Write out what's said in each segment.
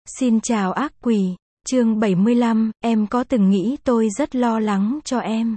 Xin chào ác quỷ, chương 75, em có từng nghĩ tôi rất lo lắng cho em.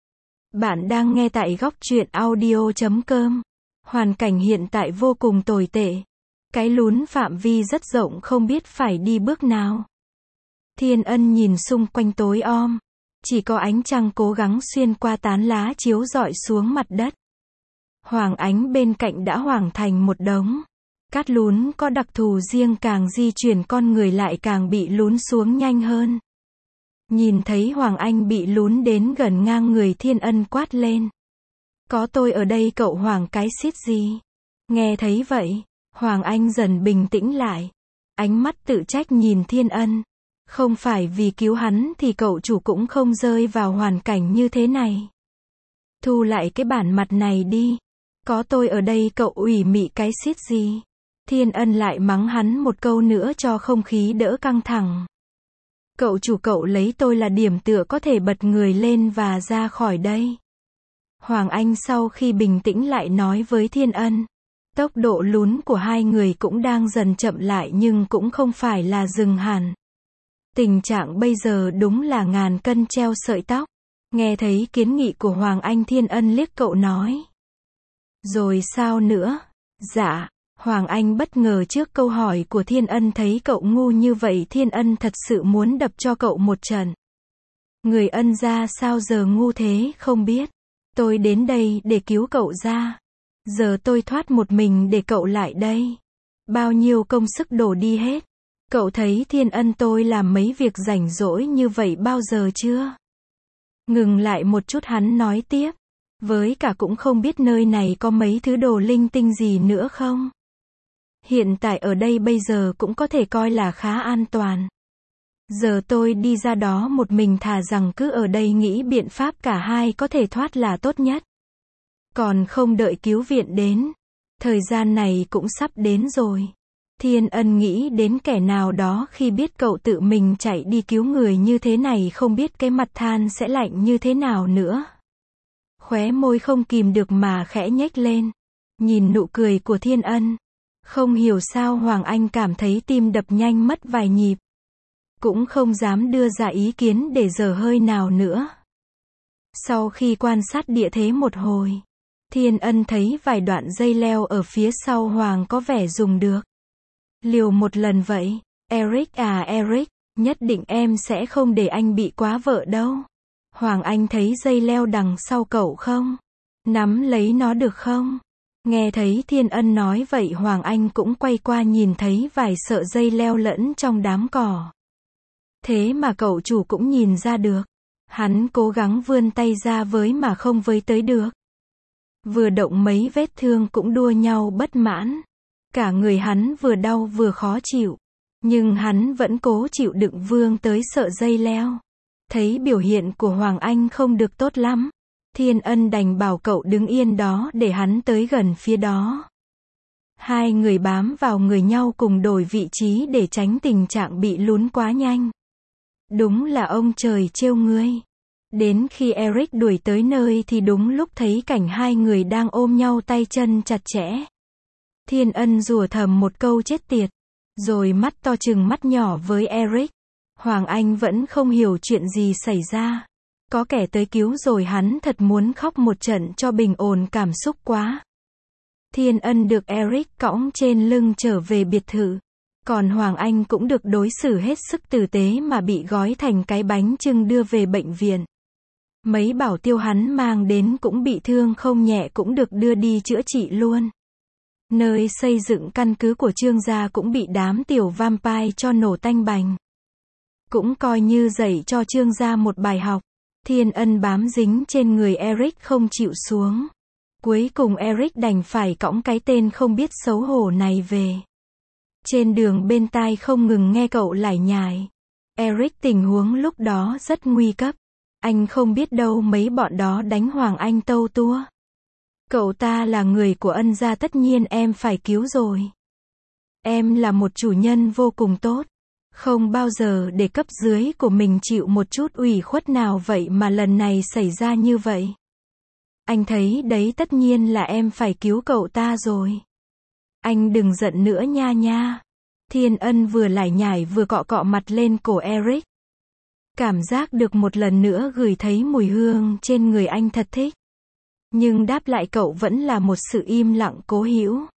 Bạn đang nghe tại góc truyện audio.com. Hoàn cảnh hiện tại vô cùng tồi tệ. Cái lún phạm vi rất rộng không biết phải đi bước nào. Thiên Ân nhìn xung quanh tối om. Chỉ có ánh trăng cố gắng xuyên qua tán lá chiếu rọi xuống mặt đất. Hoàng Ánh bên cạnh đã hoàng thành một đống. Cát lún có đặc thù riêng, càng di chuyển con người lại càng bị lún xuống nhanh hơn. Nhìn thấy Hoàng Anh bị lún đến gần ngang người, Thiên Ân quát lên. Có tôi ở đây cậu hoảng cái xít gì? Nghe thấy vậy, Hoàng Anh dần bình tĩnh lại. Ánh mắt tự trách nhìn Thiên Ân. Không phải vì cứu hắn thì cậu chủ cũng không rơi vào hoàn cảnh như thế này. Thu lại cái bản mặt này đi. Có tôi ở đây cậu ủy mị cái xít gì? Thiên Ân lại mắng hắn một câu nữa cho không khí đỡ căng thẳng. Cậu chủ, cậu lấy tôi là điểm tựa có thể bật người lên và ra khỏi đây. Hoàng Anh sau khi bình tĩnh lại nói với Thiên Ân. Tốc độ lún của hai người cũng đang dần chậm lại nhưng cũng không phải là dừng hẳn. Tình trạng bây giờ đúng là ngàn cân treo sợi tóc. Nghe thấy kiến nghị của Hoàng Anh, Thiên Ân liếc cậu nói. Rồi sao nữa? Dạ. Hoàng Anh bất ngờ trước câu hỏi của Thiên Ân, thấy cậu ngu như vậy Thiên Ân thật sự muốn đập cho cậu một trận. Người Ân ra sao giờ ngu thế không biết. Tôi đến đây để cứu cậu ra. Giờ tôi thoát một mình để cậu lại đây. Bao nhiêu công sức đổ đi hết. Cậu thấy Thiên Ân tôi làm mấy việc rảnh rỗi như vậy bao giờ chưa? Ngừng lại một chút hắn nói tiếp. Với cả cũng không biết nơi này có mấy thứ đồ linh tinh gì nữa không? Hiện tại ở đây bây giờ cũng có thể coi là khá an toàn. Giờ tôi đi ra đó một mình, thà rằng cứ ở đây nghĩ biện pháp cả hai có thể thoát là tốt nhất. Còn không đợi cứu viện đến. Thời gian này cũng sắp đến rồi. Thiên Ân nghĩ đến kẻ nào đó khi biết cậu tự mình chạy đi cứu người như thế này, không biết cái mặt than sẽ lạnh như thế nào nữa. Khóe môi không kìm được mà khẽ nhếch lên. Nhìn nụ cười của Thiên Ân. Không hiểu sao Hoàng Anh cảm thấy tim đập nhanh mất vài nhịp. Cũng không dám đưa ra ý kiến để dở hơi nào nữa. Sau khi quan sát địa thế một hồi, Thiên Ân thấy vài đoạn dây leo ở phía sau Hoàng có vẻ dùng được. Liều một lần vậy. Eric à Eric, nhất định em sẽ không để anh bị quá vợ đâu. Hoàng Anh thấy dây leo đằng sau cậu không? Nắm lấy nó được không? Nghe thấy Thiên Ân nói vậy Hoàng Anh cũng quay qua, nhìn thấy vài sợi dây leo lẫn trong đám cỏ. Thế mà cậu chủ cũng nhìn ra được. Hắn cố gắng vươn tay ra với mà không với tới được. Vừa động mấy vết thương cũng đua nhau bất mãn. Cả người hắn vừa đau vừa khó chịu. Nhưng hắn vẫn cố chịu đựng vươn tới sợi dây leo. Thấy biểu hiện của Hoàng Anh không được tốt lắm. Thiên Ân đành bảo cậu đứng yên đó để hắn tới gần phía đó. Hai người bám vào người nhau cùng đổi vị trí để tránh tình trạng bị lún quá nhanh. Đúng là ông trời trêu ngươi. Đến khi Eric đuổi tới nơi thì đúng lúc thấy cảnh hai người đang ôm nhau tay chân chặt chẽ. Thiên Ân rủa thầm một câu chết tiệt. Rồi mắt to trừng mắt nhỏ với Eric. Hoàng Anh vẫn không hiểu chuyện gì xảy ra. Có kẻ tới cứu rồi hắn thật muốn khóc một trận cho bình ổn cảm xúc quá. Thiên Ân được Eric cõng trên lưng trở về biệt thự. Còn Hoàng Anh cũng được đối xử hết sức tử tế mà bị gói thành cái bánh chưng đưa về bệnh viện. Mấy bảo tiêu hắn mang đến cũng bị thương không nhẹ cũng được đưa đi chữa trị luôn. Nơi xây dựng căn cứ của Trương gia cũng bị đám tiểu vampire cho nổ tanh bành. Cũng coi như dạy cho Trương gia một bài học. Thiên Ân bám dính trên người Eric không chịu xuống. Cuối cùng Eric đành phải cõng cái tên không biết xấu hổ này về. Trên đường bên tai không ngừng nghe cậu lải nhải. Eric tình huống lúc đó rất nguy cấp. Anh không biết đâu mấy bọn đó đánh Hoàng Anh tâu tua. Cậu ta là người của Ân gia, tất nhiên em phải cứu rồi. Em là một chủ nhân vô cùng tốt. Không bao giờ để cấp dưới của mình chịu một chút ủy khuất nào, vậy mà lần này xảy ra như vậy. Anh thấy đấy, tất nhiên là em phải cứu cậu ta rồi. Anh đừng giận nữa nha nha. Thiên Ân vừa lải nhải vừa cọ cọ mặt lên cổ Eric. Cảm giác được một lần nữa gửi thấy mùi hương trên người anh thật thích. Nhưng đáp lại cậu vẫn là một sự im lặng cố hữu.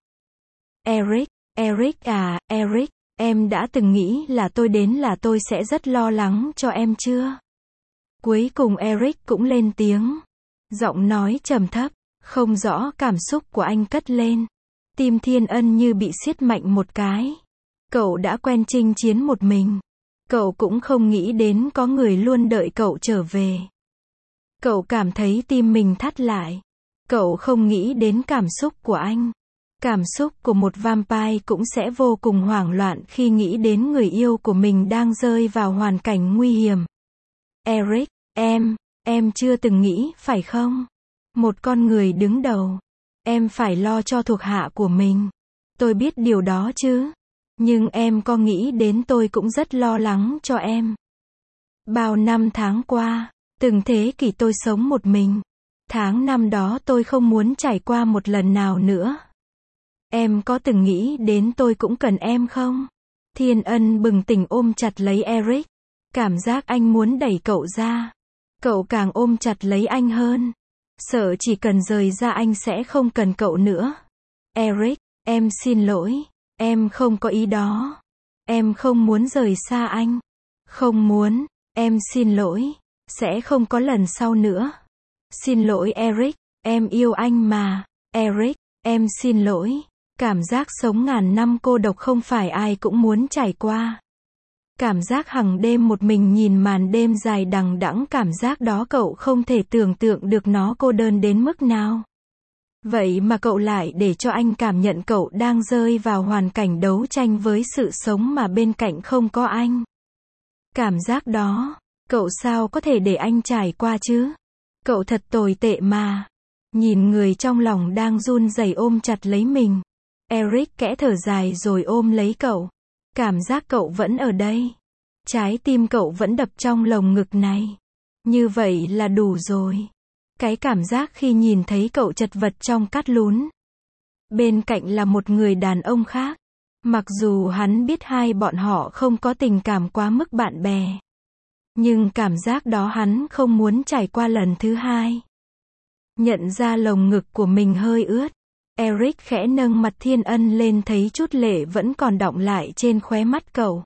Eric à, Eric, em đã từng nghĩ là tôi đến là tôi sẽ rất lo lắng cho em chưa? Cuối cùng Eric cũng lên tiếng. Giọng nói trầm thấp, không rõ cảm xúc của anh cất lên. Tim Thiên Ân như bị siết mạnh một cái. Cậu đã quen chinh chiến một mình. Cậu cũng không nghĩ đến có người luôn đợi cậu trở về. Cậu cảm thấy tim mình thắt lại. Cậu không nghĩ đến cảm xúc của anh. Cảm xúc của một vampire cũng sẽ vô cùng hoảng loạn khi nghĩ đến người yêu của mình đang rơi vào hoàn cảnh nguy hiểm. Eric, em chưa từng nghĩ, phải không? Một con người đứng đầu. Em phải lo cho thuộc hạ của mình. Tôi biết điều đó chứ. Nhưng em có nghĩ đến tôi cũng rất lo lắng cho em. Bao năm tháng qua, từng thế kỷ tôi sống một mình. Tháng năm đó tôi không muốn trải qua một lần nào nữa. Em có từng nghĩ đến tôi cũng cần em không? Thiên Ân bừng tỉnh ôm chặt lấy Eric. Cảm giác anh muốn đẩy cậu ra. Cậu càng ôm chặt lấy anh hơn. Sợ chỉ cần rời ra anh sẽ không cần cậu nữa. Eric, em xin lỗi. Em không có ý đó. Em không muốn rời xa anh. Không muốn. Em xin lỗi. Sẽ không có lần sau nữa. Xin lỗi Eric. Em yêu anh mà. Eric, em xin lỗi. Cảm giác sống ngàn năm cô độc không phải ai cũng muốn trải qua. Cảm giác hằng đêm một mình nhìn màn đêm dài đằng đẵng, cảm giác đó cậu không thể tưởng tượng được nó cô đơn đến mức nào. Vậy mà cậu lại để cho anh cảm nhận cậu đang rơi vào hoàn cảnh đấu tranh với sự sống mà bên cạnh không có anh. Cảm giác đó, cậu sao có thể để anh trải qua chứ? Cậu thật tồi tệ mà. Nhìn người trong lòng đang run rẩy ôm chặt lấy mình. Eric kẽ thở dài rồi ôm lấy cậu. Cảm giác cậu vẫn ở đây. Trái tim cậu vẫn đập trong lồng ngực này. Như vậy là đủ rồi. Cái cảm giác khi nhìn thấy cậu chật vật trong cát lún. Bên cạnh là một người đàn ông khác. Mặc dù hắn biết hai bọn họ không có tình cảm quá mức bạn bè. Nhưng cảm giác đó hắn không muốn trải qua lần thứ hai. Nhận ra lồng ngực của mình hơi ướt. Eric khẽ nâng mặt Thiên Ân lên, thấy chút lệ vẫn còn đọng lại trên khóe mắt cậu.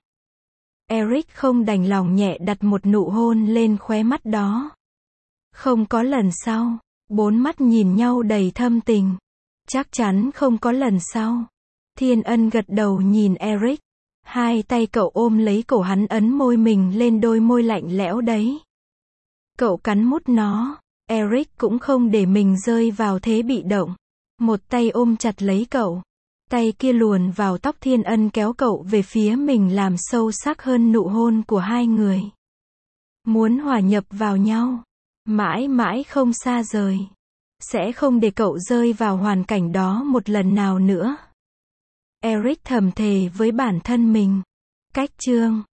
Eric không đành lòng nhẹ đặt một nụ hôn lên khóe mắt đó. Không có lần sau. Bốn mắt nhìn nhau đầy thâm tình. Chắc chắn không có lần sau. Thiên Ân gật đầu nhìn Eric. Hai tay cậu ôm lấy cổ hắn, ấn môi mình lên đôi môi lạnh lẽo đấy. Cậu cắn mút nó. Eric cũng không để mình rơi vào thế bị động. Một tay ôm chặt lấy cậu. Tay kia luồn vào tóc Thiên Ân, kéo cậu về phía mình, làm sâu sắc hơn nụ hôn của hai người. Muốn hòa nhập vào nhau. Mãi mãi không xa rời. Sẽ không để cậu rơi vào hoàn cảnh đó một lần nào nữa. Eric thầm thề với bản thân mình. Cách chương